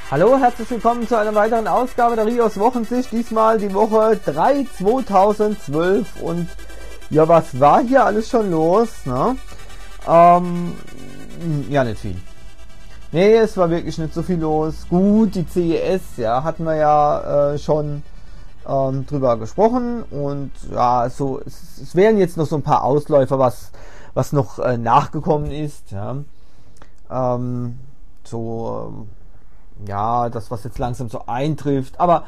Hallo, herzlich willkommen zu einer weiteren Ausgabe der Rios Wochensicht. Diesmal die Woche 3 2012 und ja, was war hier alles schon los, ne? Ja, nicht viel. Nee, es war wirklich nicht so viel los. Gut, die CES, ja, hatten wir ja schon drüber gesprochen und ja, so es wären jetzt noch so ein paar Ausläufer, was noch nachgekommen ist, ja. Ja, das, was jetzt langsam so eintrifft, aber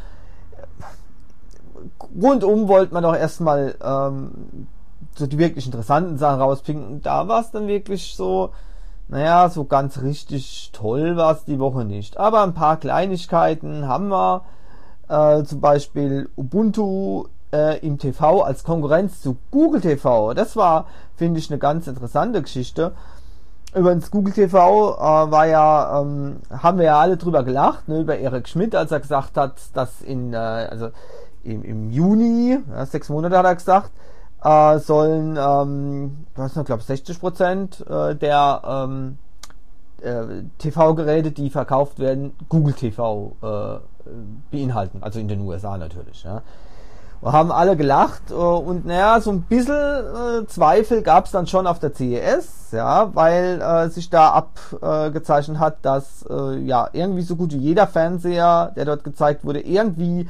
rundum wollte man doch erstmal so die wirklich interessanten Sachen rauspicken und da war es dann wirklich so, naja, so ganz richtig toll war es die Woche nicht, aber ein paar Kleinigkeiten haben wir, zum Beispiel Ubuntu im TV als Konkurrenz zu Google TV, das war, finde ich, eine ganz interessante Geschichte. Übrigens, Google TV haben wir ja alle drüber gelacht, ne, über Eric Schmidt, als er gesagt hat, dass im Juni, ja, 6 Monate hat er gesagt, sollen, was noch, glaube 60% der TV-Geräte, die verkauft werden, Google TV beinhalten, also in den USA natürlich. Ja. Wir haben alle gelacht und naja, so ein bisschen Zweifel gab es dann schon auf der CES, ja, weil sich da abgezeichnet hat, dass ja irgendwie so gut wie jeder Fernseher, der dort gezeigt wurde, irgendwie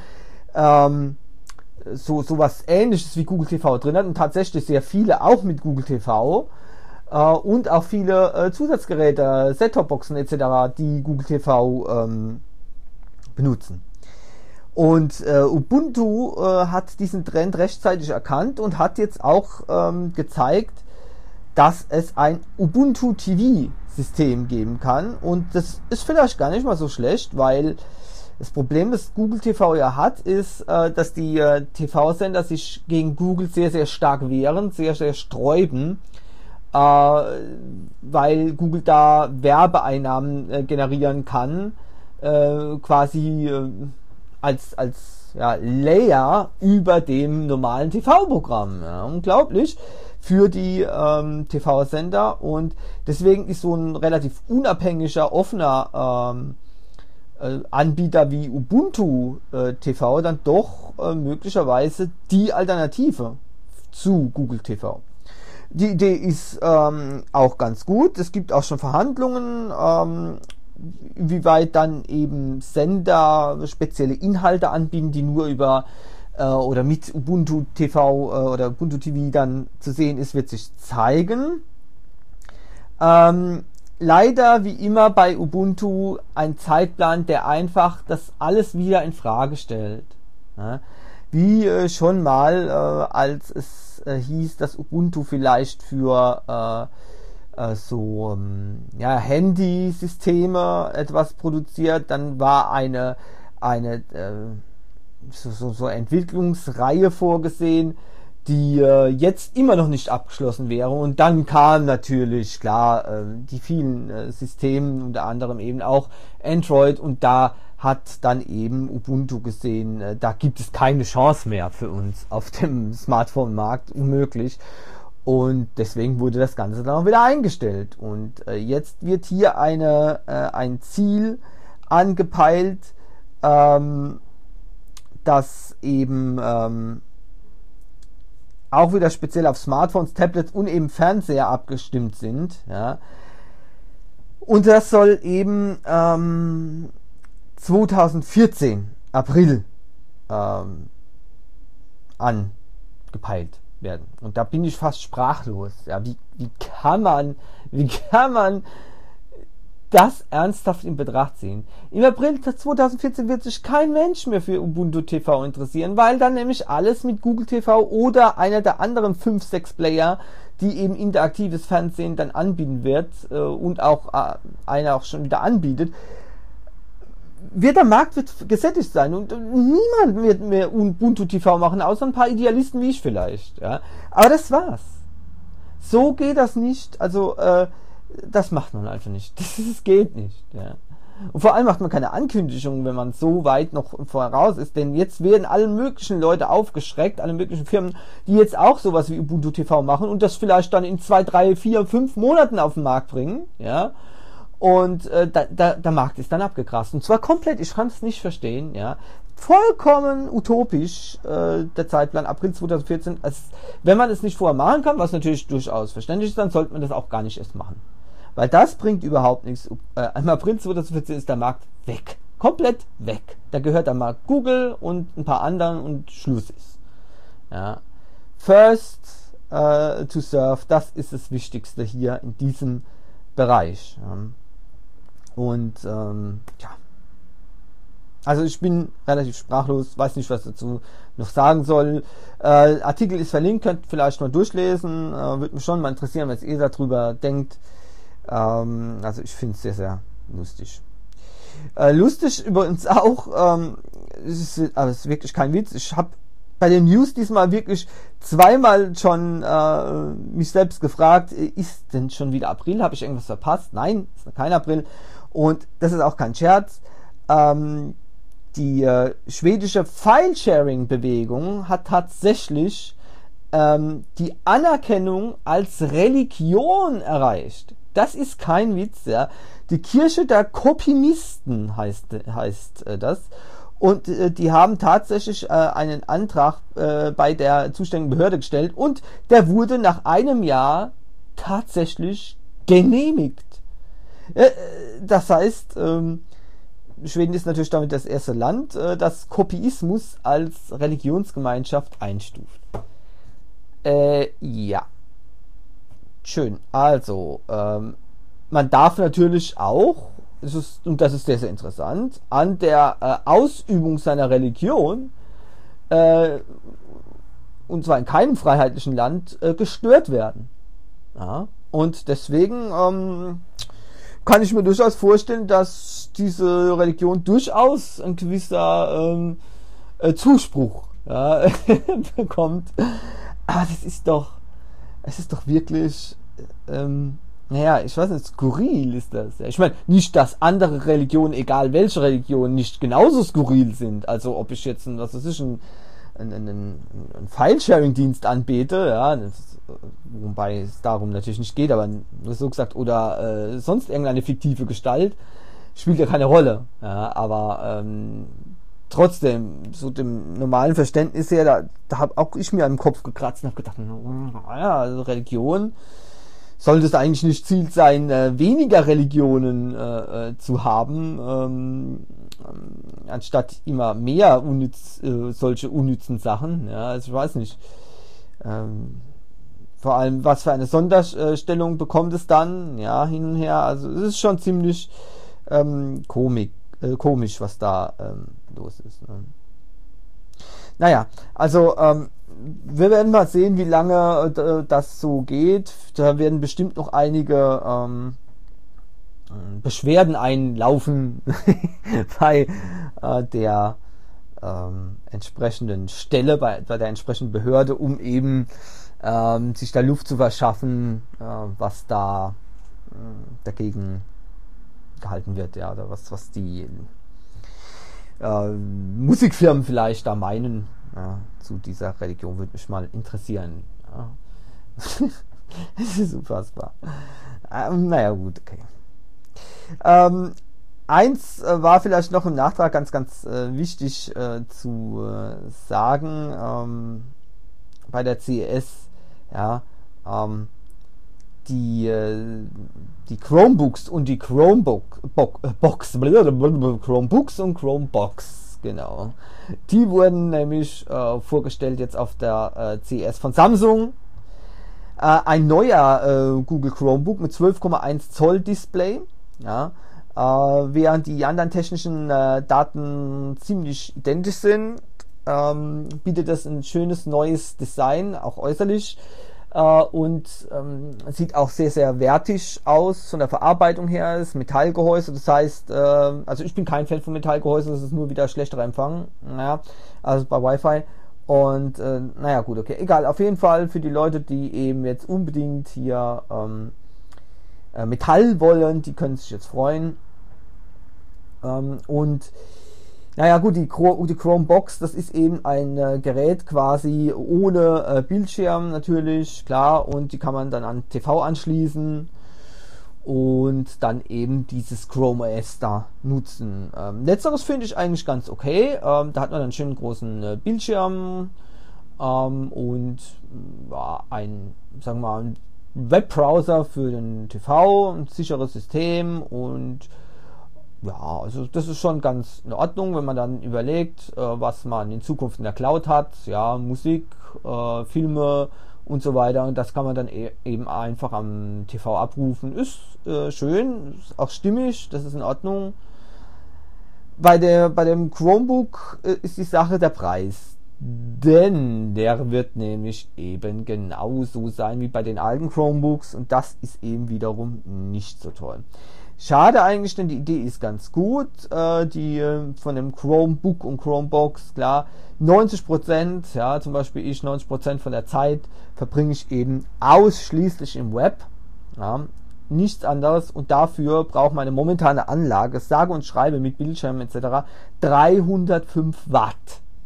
so was Ähnliches wie Google TV drin hat und tatsächlich sehr viele auch mit Google TV und auch viele Zusatzgeräte, Set-Top-Boxen etc., die Google TV benutzen. Und Ubuntu hat diesen Trend rechtzeitig erkannt und hat jetzt auch gezeigt, dass es ein Ubuntu TV System geben kann. Und das ist vielleicht gar nicht mal so schlecht, weil das Problem, das Google TV ja hat, ist, dass die TV-Sender sich gegen Google sehr, sehr stark wehren, sehr, sehr sträuben, weil Google da Werbeeinnahmen generieren kann, quasi als ja, Layer über dem normalen TV-Programm. Ja, unglaublich für die TV-Sender und deswegen ist so ein relativ unabhängiger, offener Anbieter wie Ubuntu TV dann doch möglicherweise die Alternative zu Google TV. Die Idee ist auch ganz gut. Es gibt auch schon Verhandlungen, wie weit dann eben Sender spezielle Inhalte anbieten, die nur über oder mit Ubuntu TV oder Ubuntu TV dann zu sehen ist, wird sich zeigen. Leider wie immer bei Ubuntu ein Zeitplan, der einfach das alles wieder in Frage stellt. Ja? Wie schon mal, als es hieß, dass Ubuntu vielleicht für ja, Handysysteme etwas produziert, dann war eine Entwicklungsreihe vorgesehen, die jetzt immer noch nicht abgeschlossen wäre und dann kam natürlich klar die vielen Systeme, unter anderem eben auch Android und da hat dann eben Ubuntu gesehen, da gibt es keine Chance mehr für uns auf dem Smartphone-Markt, unmöglich. Und deswegen wurde das Ganze dann auch wieder eingestellt. Und jetzt wird hier ein Ziel angepeilt, das eben auch wieder speziell auf Smartphones, Tablets und eben Fernseher abgestimmt sind. Ja. Und das soll eben 2014, April, angepeilt werden. Und da bin ich fast sprachlos. Ja, wie kann man das ernsthaft in Betracht ziehen? Im April 2014 wird sich kein Mensch mehr für Ubuntu TV interessieren, weil dann nämlich alles mit Google TV oder einer der anderen 5, 6 Player, die eben interaktives Fernsehen dann anbieten wird und auch einer auch schon wieder anbietet, der Markt wird gesättigt sein und niemand wird mehr Ubuntu TV machen, außer ein paar Idealisten wie ich vielleicht. Ja. Aber das war's. So geht das nicht. Also das macht man einfach nicht. Das geht nicht. Ja. Und vor allem macht man keine Ankündigungen, wenn man so weit noch voraus ist, denn jetzt werden alle möglichen Leute aufgeschreckt, alle möglichen Firmen, die jetzt auch sowas wie Ubuntu TV machen und das vielleicht dann in 2, 3, 4, 5 Monaten auf den Markt bringen. Ja. Und der Markt ist dann abgegrast. Und zwar komplett, ich kann es nicht verstehen, ja. Vollkommen utopisch, der Zeitplan April 2014. Wenn man es nicht vorher machen kann, was natürlich durchaus verständlich ist, dann sollte man das auch gar nicht erst machen. Weil das bringt überhaupt nichts. Im April 2014 ist der Markt weg. Komplett weg. Da gehört der Markt Google und ein paar anderen und Schluss ist. Ja. First to serve, das ist das Wichtigste hier in diesem Bereich. Ja. Und ja, also ich bin relativ sprachlos, weiß nicht, was dazu noch sagen soll. Artikel ist verlinkt, könnt vielleicht mal durchlesen. Würde mich schon mal interessieren, was ihr darüber denkt. Also ich finde es sehr, sehr lustig. Lustig übrigens auch, es ist wirklich kein Witz, ich habe bei den News diesmal wirklich zweimal schon mich selbst gefragt, ist denn schon wieder April? Habe ich irgendwas verpasst? Nein, ist noch kein April. Und das ist auch kein Scherz. Die schwedische File-Sharing-Bewegung hat tatsächlich die Anerkennung als Religion erreicht. Das ist kein Witz, ja. Die Kirche der Kopimisten heißt das. Und die haben tatsächlich einen Antrag bei der zuständigen Behörde gestellt und der wurde nach einem Jahr tatsächlich genehmigt. Das heißt, Schweden ist natürlich damit das erste Land, das Kopieismus als Religionsgemeinschaft einstuft. Ja. Schön. Also, man darf natürlich auch, und das ist sehr, sehr interessant, an der Ausübung seiner Religion, und zwar in keinem freiheitlichen Land, gestört werden. Ja? Und deswegen kann ich mir durchaus vorstellen, dass diese Religion durchaus ein gewisser Zuspruch bekommt. Aber es ist doch wirklich, naja, ich weiß nicht, skurril ist das. Ich meine, nicht, dass andere Religionen, egal welche Religion, nicht genauso skurril sind. Also ob ich jetzt einen File-Sharing-Dienst anbete, ja, wobei es darum natürlich nicht geht, aber so gesagt, oder sonst irgendeine fiktive Gestalt, spielt ja keine Rolle. Ja, aber trotzdem, so dem normalen Verständnis her, da habe auch ich mir im Kopf gekratzt und habe gedacht, naja, also Religion, sollte es eigentlich nicht Ziel sein, weniger Religionen zu haben, anstatt immer mehr solche unnützen Sachen. Ja, also ich weiß nicht. Vor allem, was für eine Sonderstellung bekommt es dann? Ja, hin und her. Also es ist schon ziemlich komisch, was da los ist. Ne? Naja, also wir werden mal sehen, wie lange das so geht. Da werden bestimmt noch einige Beschwerden einlaufen bei der entsprechenden Stelle, bei der entsprechenden Behörde, um eben sich da Luft zu verschaffen, was da dagegen gehalten wird, ja, oder was die Musikfirmen vielleicht da meinen, ja, zu dieser Religion, würde mich mal interessieren. Ja. Das ist unfassbar. Naja, gut, okay. Eins war vielleicht noch im Nachtrag ganz, ganz wichtig zu sagen, bei der CES, ja, die Chromebooks und die Chromebooks und Chromebox, genau. Die wurden nämlich vorgestellt jetzt auf der CES von Samsung. Ein neuer Google Chromebook mit 12,1 Zoll Display, ja, während die anderen technischen Daten ziemlich identisch sind, bietet das ein schönes neues Design, auch äußerlich. Und sieht auch sehr, sehr wertig aus von der Verarbeitung her. Das Metallgehäuse, das heißt, also ich bin kein Fan von Metallgehäuse, das ist nur wieder schlechterer Empfang, naja, also bei Wi-Fi. Und naja, gut, okay, egal, auf jeden Fall für die Leute, die eben jetzt unbedingt hier Metall wollen, die können sich jetzt freuen. Und naja gut, die Chromebox, das ist eben ein Gerät quasi ohne Bildschirm natürlich, klar, und die kann man dann an TV anschließen und dann eben dieses Chrome OS da nutzen. Letzteres finde ich eigentlich ganz okay. Da hat man dann einen schönen großen Bildschirm und sagen wir mal, ein Webbrowser für den TV, ein sicheres System und ja, also das ist schon ganz in Ordnung, wenn man dann überlegt, was man in Zukunft in der Cloud hat, ja, Musik, Filme und so weiter, und das kann man dann eben einfach am TV abrufen. Ist schön, ist auch stimmig, das ist in Ordnung. Bei dem Chromebook ist die Sache der Preis, denn der wird nämlich eben genauso sein wie bei den alten Chromebooks, und das ist eben wiederum nicht so toll. Schade eigentlich, denn die Idee ist ganz gut, die von dem Chromebook und Chromebox, klar, 90%, ja, zum Beispiel ich 90% von der Zeit verbringe ich eben ausschließlich im Web, ja, nichts anderes, und dafür braucht meine momentane Anlage, sage und schreibe mit Bildschirm etc. 305 Watt.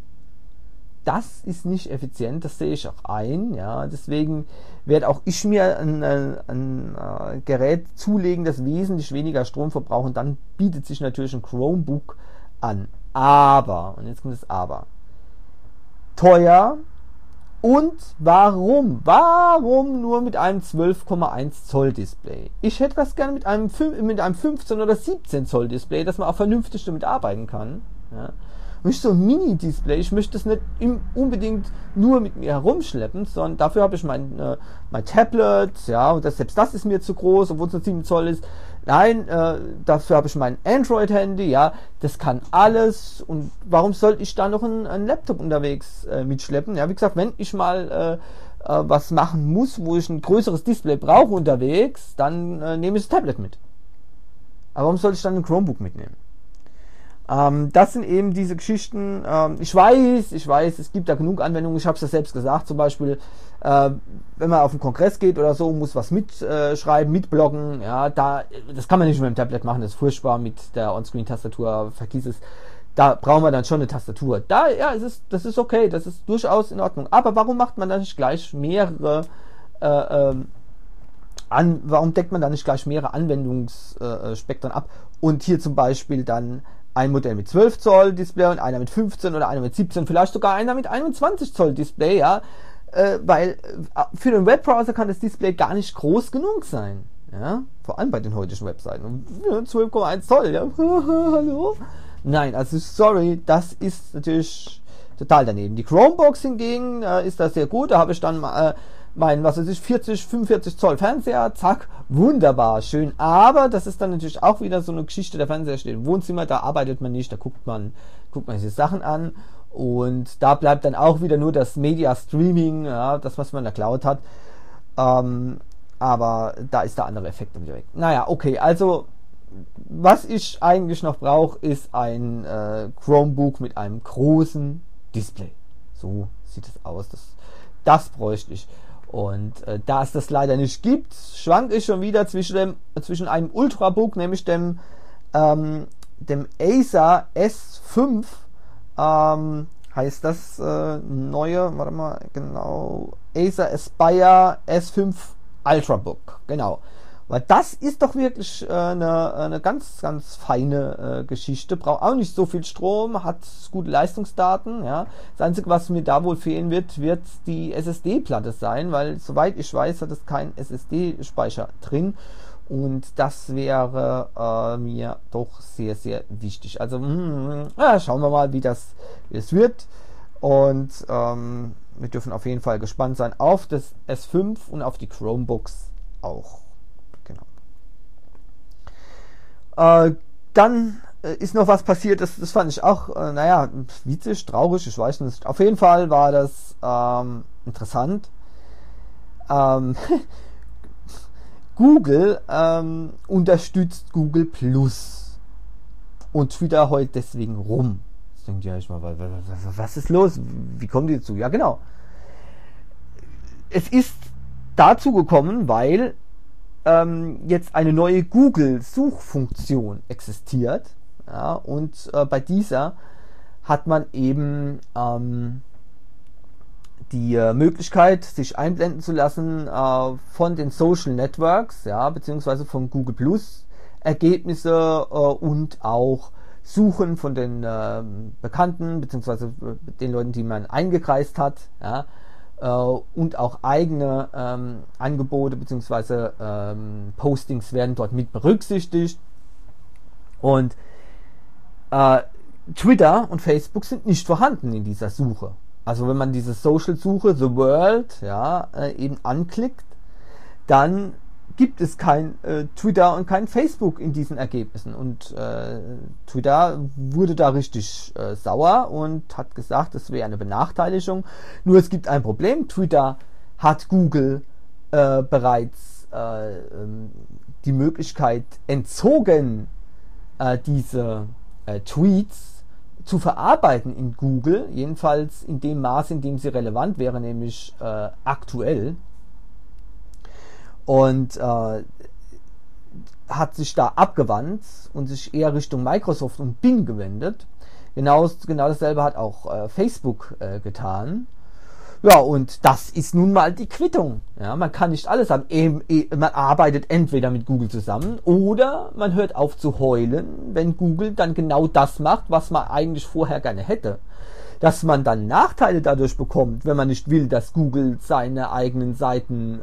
Das ist nicht effizient, das sehe ich auch ein, ja, deswegen werde auch ich mir ein Gerät zulegen, das wesentlich weniger Strom verbraucht, und dann bietet sich natürlich ein Chromebook an. Aber, und jetzt kommt das Aber, teuer, und warum? Warum nur mit einem 12,1 Zoll Display? Ich hätte das gerne mit einem 15 oder 17 Zoll Display, dass man auch vernünftig damit arbeiten kann, ja. Nicht so ein Mini-Display, ich möchte es nicht unbedingt nur mit mir herumschleppen, sondern dafür habe ich mein Tablet, ja, und selbst das ist mir zu groß, obwohl es nur 7 Zoll ist. Nein, dafür habe ich mein Android-Handy, ja, das kann alles, und warum sollte ich da noch einen Laptop unterwegs mitschleppen? Ja, wie gesagt, wenn ich mal was machen muss, wo ich ein größeres Display brauche unterwegs, dann nehme ich das Tablet mit. Aber warum sollte ich dann ein Chromebook mitnehmen? Das sind eben diese Geschichten. Ich weiß, es gibt da genug Anwendungen. Ich habe es ja selbst gesagt, zum Beispiel, wenn man auf einen Kongress geht oder so, muss was mitschreiben, mitbloggen. Ja, das kann man nicht mit dem Tablet machen. Das ist furchtbar mit der On-Screen-Tastatur. Vergiss es. Da brauchen wir dann schon eine Tastatur. Das ist okay, das ist durchaus in Ordnung. Aber warum macht man da nicht gleich mehrere warum deckt man da nicht gleich mehrere Anwendungsspektren ab? Und hier zum Beispiel dann ein Modell mit 12 Zoll Display und einer mit 15 oder einer mit 17, vielleicht sogar einer mit 21 Zoll Display, ja, weil für den Webbrowser kann das Display gar nicht groß genug sein, ja, vor allem bei den heutigen Webseiten. 12,1 Zoll, ja, hallo? Nein, also sorry, das ist natürlich total daneben. Die Chromebox hingegen ist da sehr gut, da habe ich dann mein, 45 Zoll Fernseher, zack, wunderbar, schön. Aber das ist dann natürlich auch wieder so eine Geschichte, der Fernseher steht im Wohnzimmer, da arbeitet man nicht, da guckt man sich Sachen an, und da bleibt dann auch wieder nur das Media Streaming, ja, das, was man in der Cloud hat. Aber da ist der andere Effekt dann wieder weg. Naja, okay, also was ich eigentlich noch brauche, ist ein Chromebook mit einem großen Display. So sieht es aus, das bräuchte ich. Und da es das leider nicht gibt, schwank ich schon wieder zwischen einem Ultrabook, nämlich dem Acer S5, heißt das neue, warte mal, genau, Acer Aspire S5 Ultrabook, genau. Weil das ist doch wirklich eine ganz, ganz feine Geschichte. Braucht auch nicht so viel Strom, hat gute Leistungsdaten. Ja. Das Einzige, was mir da wohl fehlen wird die SSD-Platte sein, weil soweit ich weiß, hat es keinen SSD-Speicher drin. Und das wäre mir doch sehr, sehr wichtig. Also schauen wir mal, wie das wird. Und wir dürfen auf jeden Fall gespannt sein auf das S5 und auf die Chromebooks auch. Dann ist noch was passiert, das fand ich auch, witzig, traurig, ich weiß nicht. Auf jeden Fall war das interessant. Google unterstützt Google Plus und Twitter heult deswegen rum. Jetzt denkt ihr euch mal, was ist los? Wie kommen die dazu? Ja, genau. Es ist dazu gekommen, weil jetzt eine neue Google-Suchfunktion existiert, ja, und bei dieser hat man eben die Möglichkeit, sich einblenden zu lassen von den Social Networks, ja, beziehungsweise von Google Plus Ergebnisse und auch Suchen von den Bekannten, beziehungsweise den Leuten, die man eingekreist hat, ja, und auch eigene Angebote beziehungsweise Postings werden dort mit berücksichtigt. Und Twitter und Facebook sind nicht vorhanden in dieser Suche. Also wenn man diese Social-Suche, The World, ja, eben anklickt, dann gibt es kein Twitter und kein Facebook in diesen Ergebnissen. Und Twitter wurde da richtig sauer und hat gesagt, es wäre eine Benachteiligung. Nur es gibt ein Problem. Twitter hat Google bereits die Möglichkeit entzogen, diese Tweets zu verarbeiten in Google, jedenfalls in dem Maß, in dem sie relevant wäre, nämlich aktuell. Und hat sich da abgewandt und sich eher Richtung Microsoft und Bing gewendet. Genau dasselbe hat auch Facebook getan. Ja, und das ist nun mal die Quittung. Ja, man kann nicht alles haben. Man arbeitet entweder mit Google zusammen oder man hört auf zu heulen, wenn Google dann genau das macht, was man eigentlich vorher gerne hätte. Dass man dann Nachteile dadurch bekommt, wenn man nicht will, dass Google seine eigenen Seiten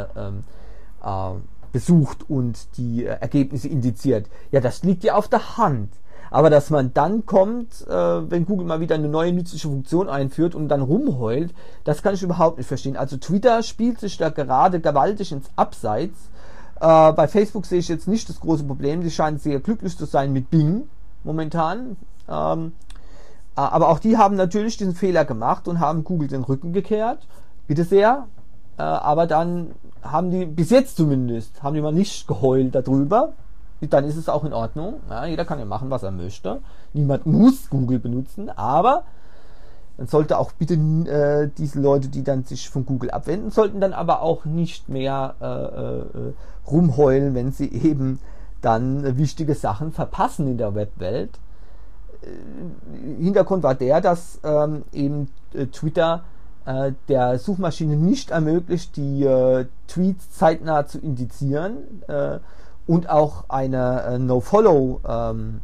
besucht und die Ergebnisse indiziert. Ja, das liegt ja auf der Hand. Aber dass man dann kommt, wenn Google mal wieder eine neue nützliche Funktion einführt und dann rumheult, das kann ich überhaupt nicht verstehen. Also Twitter spielt sich da gerade gewaltig ins Abseits. Bei Facebook sehe ich jetzt nicht das große Problem. Sie scheinen sehr glücklich zu sein mit Bing momentan. Aber auch die haben natürlich diesen Fehler gemacht und haben Google den Rücken gekehrt. Bitte sehr. Aber dann haben die, bis jetzt zumindest, haben die mal nicht geheult darüber. Dann ist es auch in Ordnung. Ja, jeder kann ja machen, was er möchte. Niemand muss Google benutzen, aber dann sollte auch bitte diese Leute, die dann sich von Google abwenden, sollten dann aber auch nicht mehr rumheulen, wenn sie eben dann wichtige Sachen verpassen in der Webwelt. Hintergrund war der, dass eben Twitter der Suchmaschine nicht ermöglicht, die Tweets zeitnah zu indizieren, und auch eine No-Follow-Route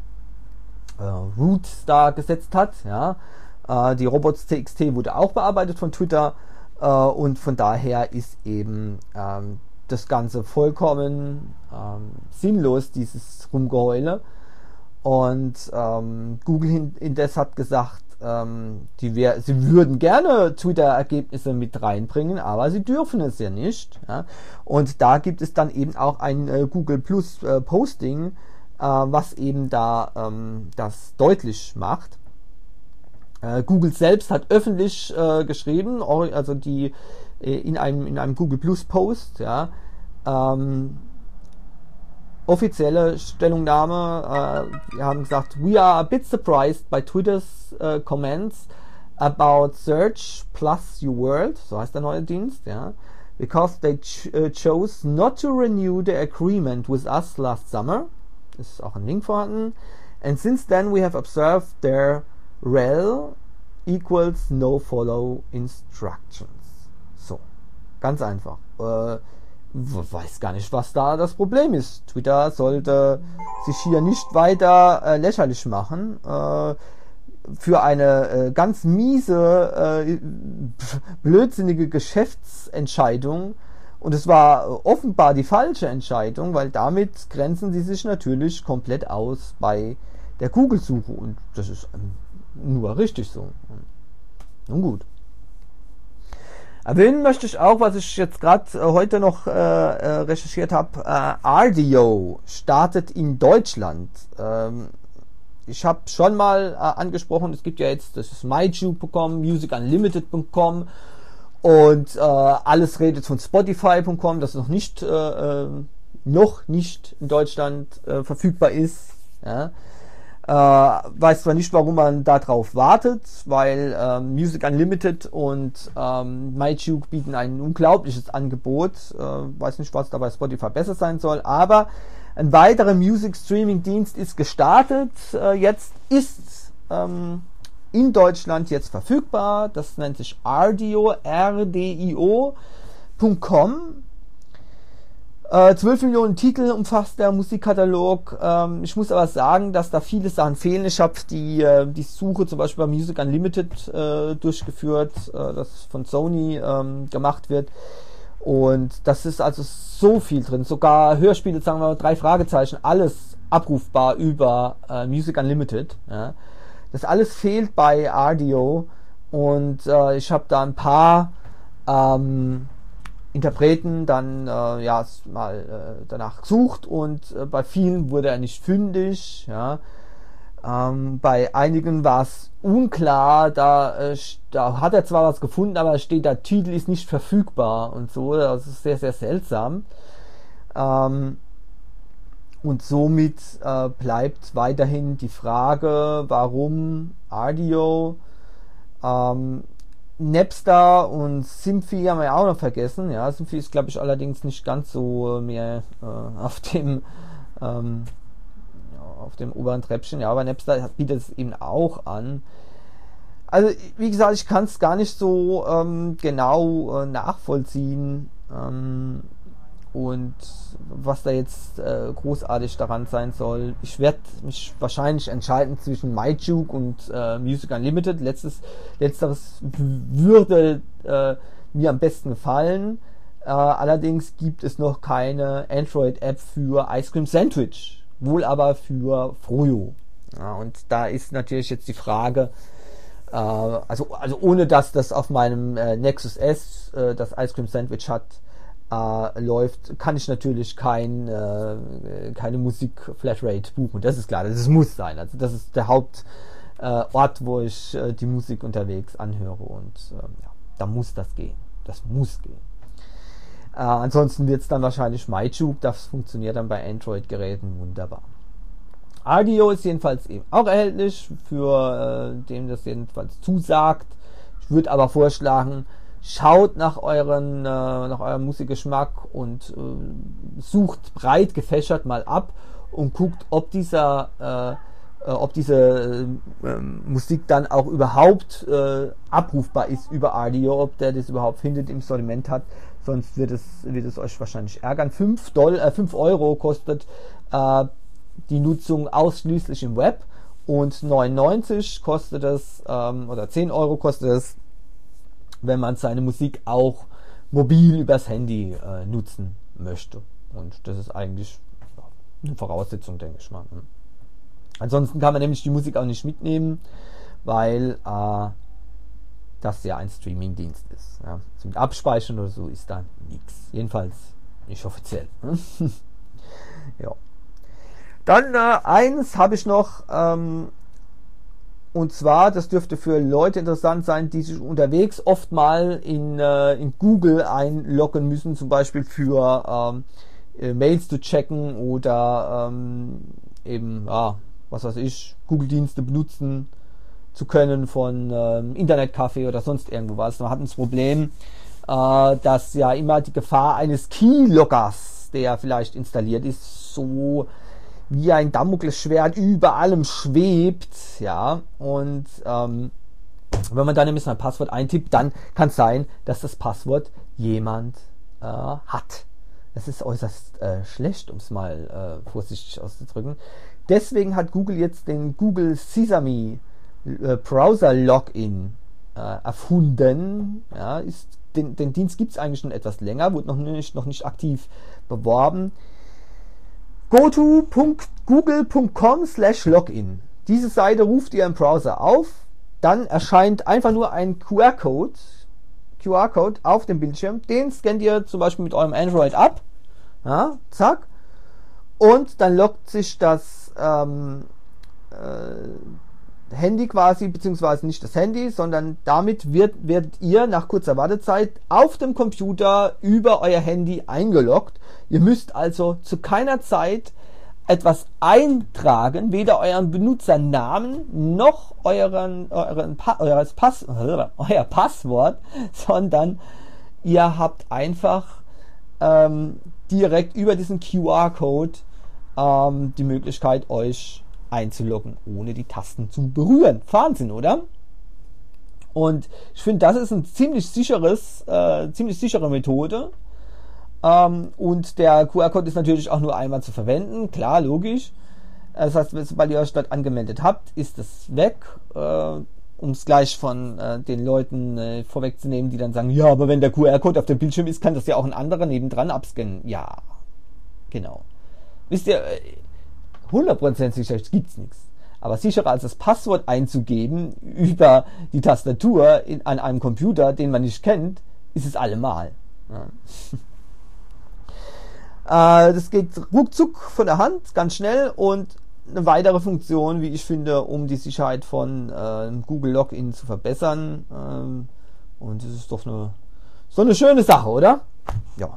da gesetzt hat. Ja. Die Robots.txt wurde auch bearbeitet von Twitter und von daher ist eben das Ganze vollkommen sinnlos, dieses Rumgeheule. Und Google indes hat gesagt, sie würden gerne Twitter-Ergebnisse mit reinbringen, aber sie dürfen es ja nicht. Ja? Und da gibt es dann eben auch ein Google Plus Posting, was eben da das deutlich macht. Google selbst hat öffentlich geschrieben, also die in einem Google Plus Post, ja, offizielle Stellungnahme, wir haben gesagt, we are a bit surprised by Twitter's comments about Search plus your world, so heißt der neue Dienst, ja, because they chose not to renew the agreement with us last summer, ist auch ein Link vorhanden, and since then we have observed their rel equals no follow instructions. So, ganz einfach. Weiß gar nicht, was da das Problem ist. Twitter sollte sich hier nicht weiter lächerlich machen für eine ganz miese, blödsinnige Geschäftsentscheidung. Und es war offenbar die falsche Entscheidung, weil damit grenzen sie sich natürlich komplett aus bei der Google-Suche. Und das ist nur richtig so. Nun gut. Erwähnen möchte ich auch, was ich jetzt gerade heute noch recherchiert habe. Rdio startet in Deutschland. Ich habe schon mal angesprochen, es gibt ja jetzt, das ist mytube.com, musiculnlimited.com und alles redet von spotify.com, das noch nicht in Deutschland verfügbar ist. Ja. Weiß zwar nicht, warum man da drauf wartet, weil Music Unlimited und mytube bieten ein unglaubliches Angebot. Weiß nicht, was da bei Spotify besser sein soll, aber ein weiterer Music Streaming Dienst ist gestartet. Jetzt ist in Deutschland jetzt verfügbar. Das nennt sich Rdio, rdio.com. 12 Millionen Titel umfasst der Musikkatalog. Ich muss aber sagen, dass da viele Sachen fehlen. Ich habe die Suche zum Beispiel bei Music Unlimited durchgeführt, das von Sony gemacht wird. Und das ist also so viel drin. Sogar Hörspiele, sagen wir mal 3 Fragezeichen, alles abrufbar über Music Unlimited. Ja. Das alles fehlt bei Rdio. Und ich habe da ein paar Interpreten dann mal danach gesucht und bei vielen wurde er nicht fündig. Ja. Bei einigen war es unklar, da hat er zwar was gefunden, aber steht, der Titel ist nicht verfügbar und so. Das ist sehr, sehr seltsam. Und somit bleibt weiterhin die Frage, warum Rdio. Napster und Symphi haben wir ja auch noch vergessen. Ja, Symphi ist, glaube ich, allerdings nicht ganz so mehr auf dem oberen Treppchen. Ja, aber Napster bietet es eben auch an. Also, wie gesagt, ich kann es gar nicht so genau nachvollziehen und was da jetzt großartig daran sein soll. Ich werde mich wahrscheinlich entscheiden zwischen MyJuke und Music Unlimited. Letzteres würde mir am besten gefallen. Allerdings gibt es noch keine Android-App für Ice Cream Sandwich, wohl aber für Froyo. Ja, und da ist natürlich jetzt die Frage, also ohne dass das auf meinem Nexus S das Ice Cream Sandwich hat, läuft, kann ich natürlich keine Musik-Flatrate buchen. Das ist klar, das muss sein. Also das ist der Hauptort, wo ich die Musik unterwegs anhöre und da muss das gehen. Das muss gehen. Ansonsten wird es dann wahrscheinlich MyJuke, das funktioniert dann bei Android-Geräten wunderbar. Rdio ist jedenfalls eben auch erhältlich, für dem das jedenfalls zusagt. Ich würde aber vorschlagen, schaut nach eurem Musikgeschmack und sucht breit gefächert mal ab und guckt, ob diese Musik dann auch überhaupt abrufbar ist über Rdio, ob der das überhaupt findet, im Sortiment hat. Sonst wird es euch wahrscheinlich ärgern. 5 Euro kostet die Nutzung ausschließlich im Web und 99 kostet es, oder 10 Euro kostet es, wenn man seine Musik auch mobil übers Handy nutzen möchte. Und das ist eigentlich eine Voraussetzung, denke ich mal. Ansonsten kann man nämlich die Musik auch nicht mitnehmen, weil das ja ein Streaming-Dienst ist. Ja. Also mit Abspeichern oder so ist da nichts. Jedenfalls nicht offiziell. Ja. Dann eins habe ich noch, und zwar, das dürfte für Leute interessant sein, die sich unterwegs oft mal in Google einloggen müssen, zum Beispiel für Mails zu checken oder eben, was weiß ich, Google-Dienste benutzen zu können von Internetcafé oder sonst irgendwo was. Man hat das Problem, dass ja immer die Gefahr eines Keyloggers, der vielleicht installiert ist, so wie ein Damoklesschwert über allem schwebt, ja, und wenn man dann nämlich sein Passwort eintippt, dann kann es sein, dass das Passwort jemand hat. Das ist äußerst schlecht, um es mal vorsichtig auszudrücken. Deswegen hat Google jetzt den Google Sesame Browser Login erfunden. Ja, den Dienst gibt es eigentlich schon etwas länger, wurde noch nicht aktiv beworben. Go to google.com/login. Diese Seite ruft ihr im Browser auf, dann erscheint einfach nur ein QR-Code auf dem Bildschirm, den scannt ihr zum Beispiel mit eurem Android ab, ja, zack, und dann loggt sich das Handy quasi, beziehungsweise nicht das Handy, sondern damit werdet ihr nach kurzer Wartezeit auf dem Computer über euer Handy eingeloggt. Ihr müsst also zu keiner Zeit etwas eintragen, weder euren Benutzernamen noch euer Passwort, sondern ihr habt einfach direkt über diesen QR-Code die Möglichkeit, euch einzuloggen, ohne die Tasten zu berühren. Wahnsinn, oder? Und ich finde, das ist ein ziemlich sichere Methode. Und der QR-Code ist natürlich auch nur einmal zu verwenden, klar, logisch. Das heißt, sobald ihr euch dort angemeldet habt, ist es weg. Um es gleich von den Leuten vorwegzunehmen, die dann sagen, ja, aber wenn der QR-Code auf dem Bildschirm ist, kann das ja auch ein anderer nebendran abscannen. Ja, genau. Wisst ihr, 100% sicher gibt's nichts. Aber sicherer als das Passwort einzugeben über die Tastatur an einem Computer, den man nicht kennt, ist es allemal. Ja. Das geht ruckzuck von der Hand, ganz schnell, und eine weitere Funktion, wie ich finde, um die Sicherheit von Google Login zu verbessern. Und das ist doch so eine schöne Sache, oder? Ja.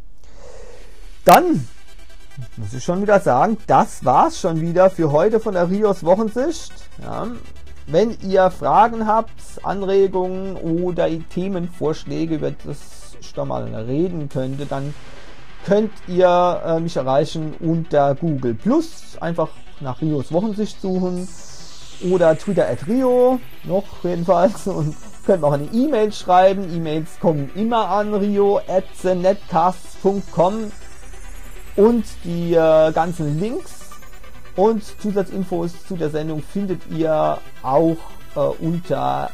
Dann muss ich schon wieder sagen, das war's schon wieder für heute von der Rios Wochensicht. Ja. Wenn ihr Fragen habt, Anregungen oder Themenvorschläge, über das ich da mal reden könnte, dann könnt ihr mich erreichen unter Google+, einfach nach Rios Wochensicht suchen oder Twitter @Rio, noch jedenfalls, und könnt auch eine E-Mail schreiben. E-Mails kommen immer an rio@netcast.com, und die ganzen Links und Zusatzinfos zu der Sendung findet ihr auch unter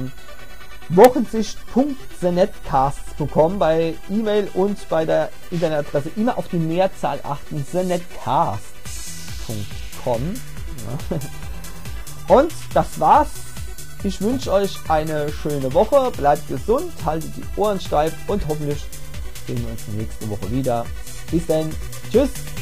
wochensicht.thenetcast.com bei E-Mail und bei der Internetadresse immer auf die Mehrzahl achten, thenetcast.com. Ja. Und das war's. Ich wünsche euch eine schöne Woche, bleibt gesund, haltet die Ohren steif und hoffentlich sehen wir uns nächste Woche wieder. Bis dann, tschüss!